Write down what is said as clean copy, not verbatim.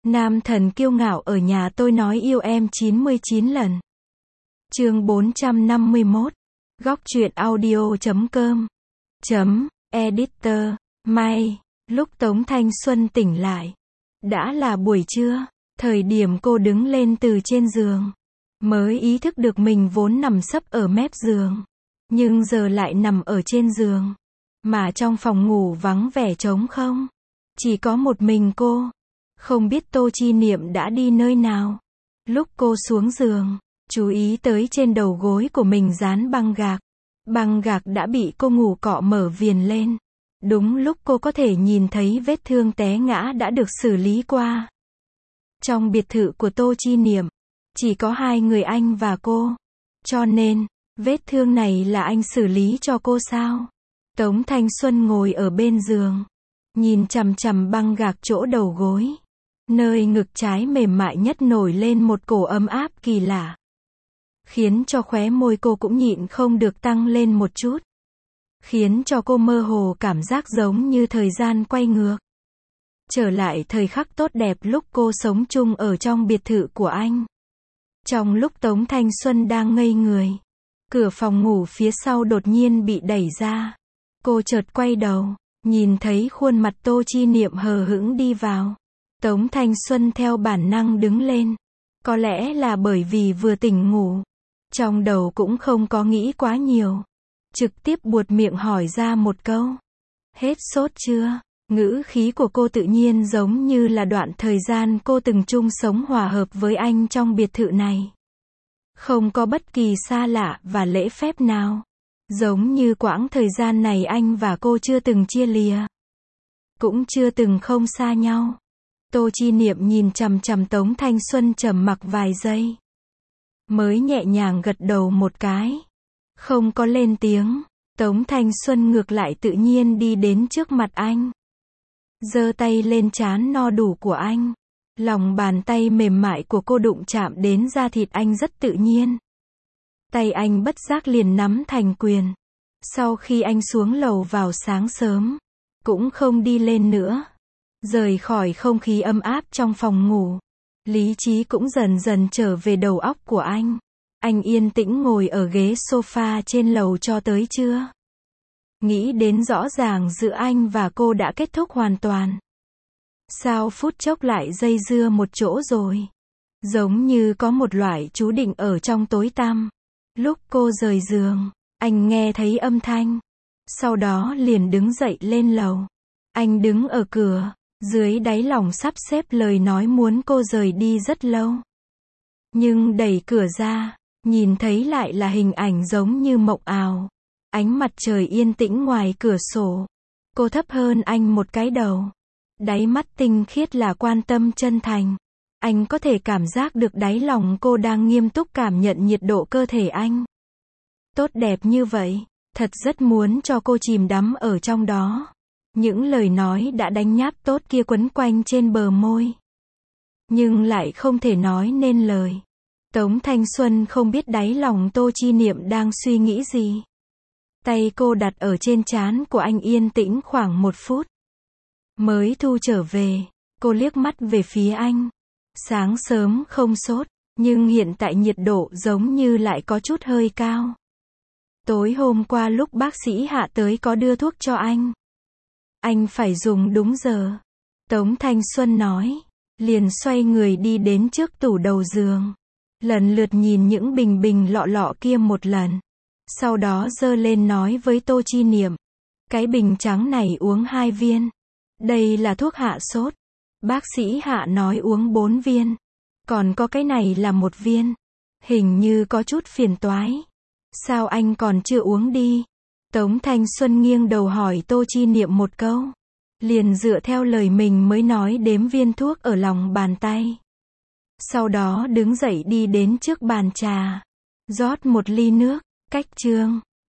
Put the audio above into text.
Nam thần kiêu ngạo ở nhà tôi nói yêu em 99 lần. Chương 451. Góc truyện audio.com. Editor. May. Lúc Tống Thanh Xuân tỉnh lại, đã là buổi trưa. Thời điểm cô đứng lên từ trên giường, mới ý thức được mình vốn nằm sấp ở mép giường, nhưng giờ lại nằm ở trên giường. Mà trong phòng ngủ vắng vẻ trống không. Chỉ có một mình cô. Không biết Tô Chi Niệm đã đi nơi nào. Lúc cô xuống giường, chú ý tới trên đầu gối của mình dán băng gạc. Băng gạc đã bị cô ngủ cọ mở viền lên. Đúng lúc cô có thể nhìn thấy vết thương té ngã đã được xử lý qua. Trong biệt thự của Tô Chi Niệm, chỉ có hai người anh và cô. Cho nên, vết thương này là anh xử lý cho cô sao? Tống Thanh Xuân ngồi ở bên giường, nhìn chằm chằm băng gạc chỗ đầu gối. Nơi ngực trái mềm mại nhất nổi lên một cổ ấm áp kỳ lạ, khiến cho khóe môi cô cũng nhịn không được tăng lên một chút. Khiến cho cô mơ hồ cảm giác giống như thời gian quay ngược. Trở lại thời khắc tốt đẹp lúc cô sống chung ở trong biệt thự của anh. Trong lúc Tống Thanh Xuân đang ngây người, cửa phòng ngủ phía sau đột nhiên bị đẩy ra. Cô chợt quay đầu, nhìn thấy khuôn mặt Tô Chi Niệm hờ hững đi vào. Tống Thanh Xuân theo bản năng đứng lên. Có lẽ là bởi vì vừa tỉnh ngủ, trong đầu cũng không có nghĩ quá nhiều. Trực tiếp buột miệng hỏi ra một câu. Hết sốt chưa? Ngữ khí của cô tự nhiên giống như là đoạn thời gian cô từng chung sống hòa hợp với anh trong biệt thự này. Không có bất kỳ xa lạ và lễ phép nào. Giống như quãng thời gian này anh và cô chưa từng chia lìa. Cũng chưa từng không xa nhau. Tô Chi Niệm nhìn chằm chằm Tống Thanh Xuân trầm mặc vài giây. Mới nhẹ nhàng gật đầu một cái. Không có lên tiếng. Tống Thanh Xuân ngược lại tự nhiên đi đến trước mặt anh. Giơ tay lên trán no đủ của anh. Lòng bàn tay mềm mại của cô đụng chạm đến da thịt anh rất tự nhiên. Tay anh bất giác liền nắm thành quyền. Sau khi anh xuống lầu vào sáng sớm, cũng không đi lên nữa. Rời khỏi không khí ấm áp trong phòng ngủ, lý trí cũng dần dần trở về đầu óc của anh. Anh yên tĩnh ngồi ở ghế sofa trên lầu cho tới trưa. Nghĩ đến rõ ràng giữa anh và cô đã kết thúc hoàn toàn. Sao phút chốc lại dây dưa một chỗ rồi? Giống như có một loại chú định ở trong tối tăm. Lúc cô rời giường, anh nghe thấy âm thanh. Sau đó liền đứng dậy lên lầu. Anh đứng ở cửa, dưới đáy lòng sắp xếp lời nói muốn cô rời đi rất lâu. Nhưng đẩy cửa ra, nhìn thấy lại là hình ảnh giống như mộng ảo. Ánh mặt trời yên tĩnh ngoài cửa sổ. Cô thấp hơn anh một cái đầu. Đáy mắt tinh khiết là quan tâm chân thành. Anh có thể cảm giác được đáy lòng cô đang nghiêm túc cảm nhận nhiệt độ cơ thể anh. Tốt đẹp như vậy, thật rất muốn cho cô chìm đắm ở trong đó. Những lời nói đã đánh nháp tốt kia quấn quanh trên bờ môi. Nhưng lại không thể nói nên lời. Tống Thanh Xuân không biết đáy lòng Tô Chi Niệm đang suy nghĩ gì. Tay cô đặt ở trên trán của anh yên tĩnh khoảng 1 phút. Mới thu trở về, cô liếc mắt về phía anh. Sáng sớm không sốt, nhưng hiện tại nhiệt độ giống như lại có chút hơi cao. Tối hôm qua lúc bác sĩ Hạ tới có đưa thuốc cho anh. Anh phải dùng đúng giờ. Tống Thanh Xuân nói. Liền xoay người đi đến trước tủ đầu giường. Lần lượt nhìn những bình bình lọ lọ kia một lần. Sau đó giơ lên nói với Tô Chi Niệm. Cái bình trắng này uống 2 viên. Đây là thuốc hạ sốt. Bác sĩ Hạ nói uống 4 viên. Còn có cái này là 1 viên. Hình như có chút phiền toái. Sao anh còn chưa uống đi? Tống Thanh Xuân nghiêng đầu hỏi Tô Chi Niệm một câu. Liền dựa theo lời mình mới nói đếm viên thuốc ở lòng bàn tay. Sau đó đứng dậy đi đến trước bàn trà. Rót 1 ly nước. Cách chương.